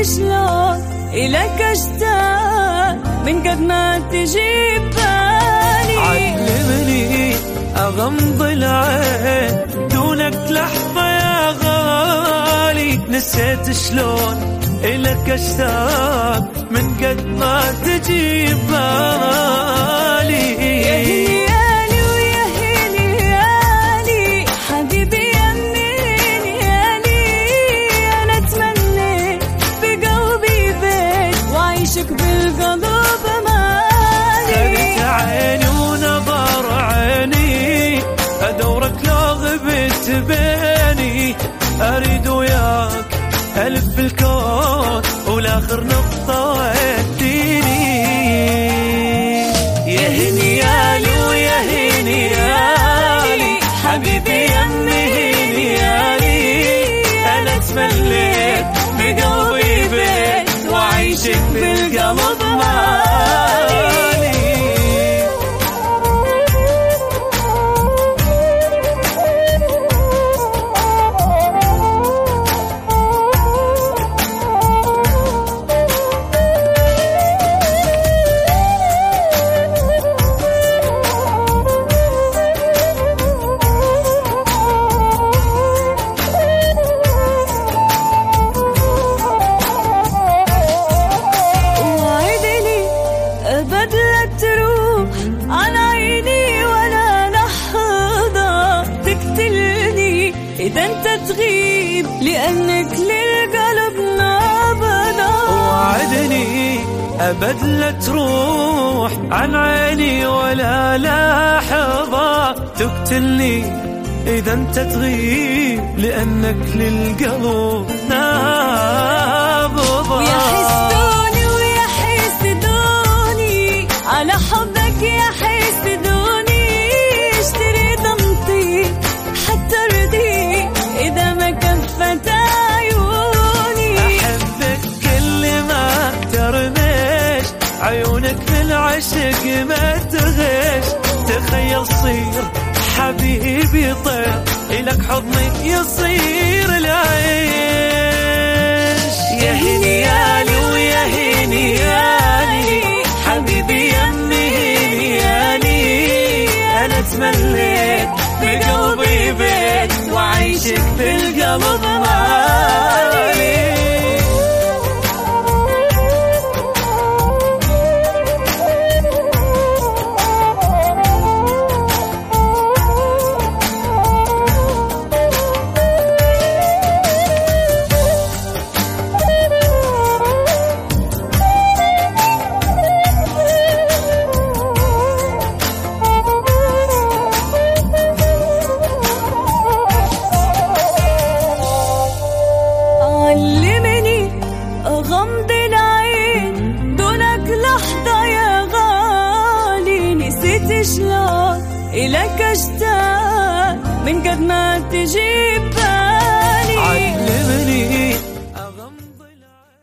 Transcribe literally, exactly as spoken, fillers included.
شلون إلك أشتاق من قد ما تجيب بالي. علمني أغمض العين دونك لحظة يا غالي، نسيت شلون إلك أشتاق من قد ما تجيب بالي. بالقلب مالي خذت عيني ونظر عيني أدورك لو غبت بيني، أريد وياك ألف الكون والآخر نقطة وديني. يا هنيالي ويا هنيالي حبيبي يمي هنيالي، أنا تمليت بقلبي بيت وعيشك بالقلب مالي. بدلت تروح عن عيني ولا لحظة تقتلني إذا أنت تغيب، لأنك للقلب نابضة. وعدني أبد لا تروح عن عيني ولا لحظة تقتلني إذا أنت تغيب، لأنك للقلب نابضة. ويا حسدوني ويا حسدوني على حبك يا حسدوني، اشتري ضمطي حتى ردي إذا ما كفت عيوني. أحبك كل ما ترمش عيونك في العشق ما تغش، تخيل صير حبيبي طير إلك حضنك يصير العيش. يا هنيالي ويا هنيالي حبيبي يمي هنيالي، أنا تمليت بقلبي بيت وعيشك بالقلب مالي. علمني أغمض العين دونك لحظة يا غالي، نسيت شلون إلك أشتاق من قد ما تجيب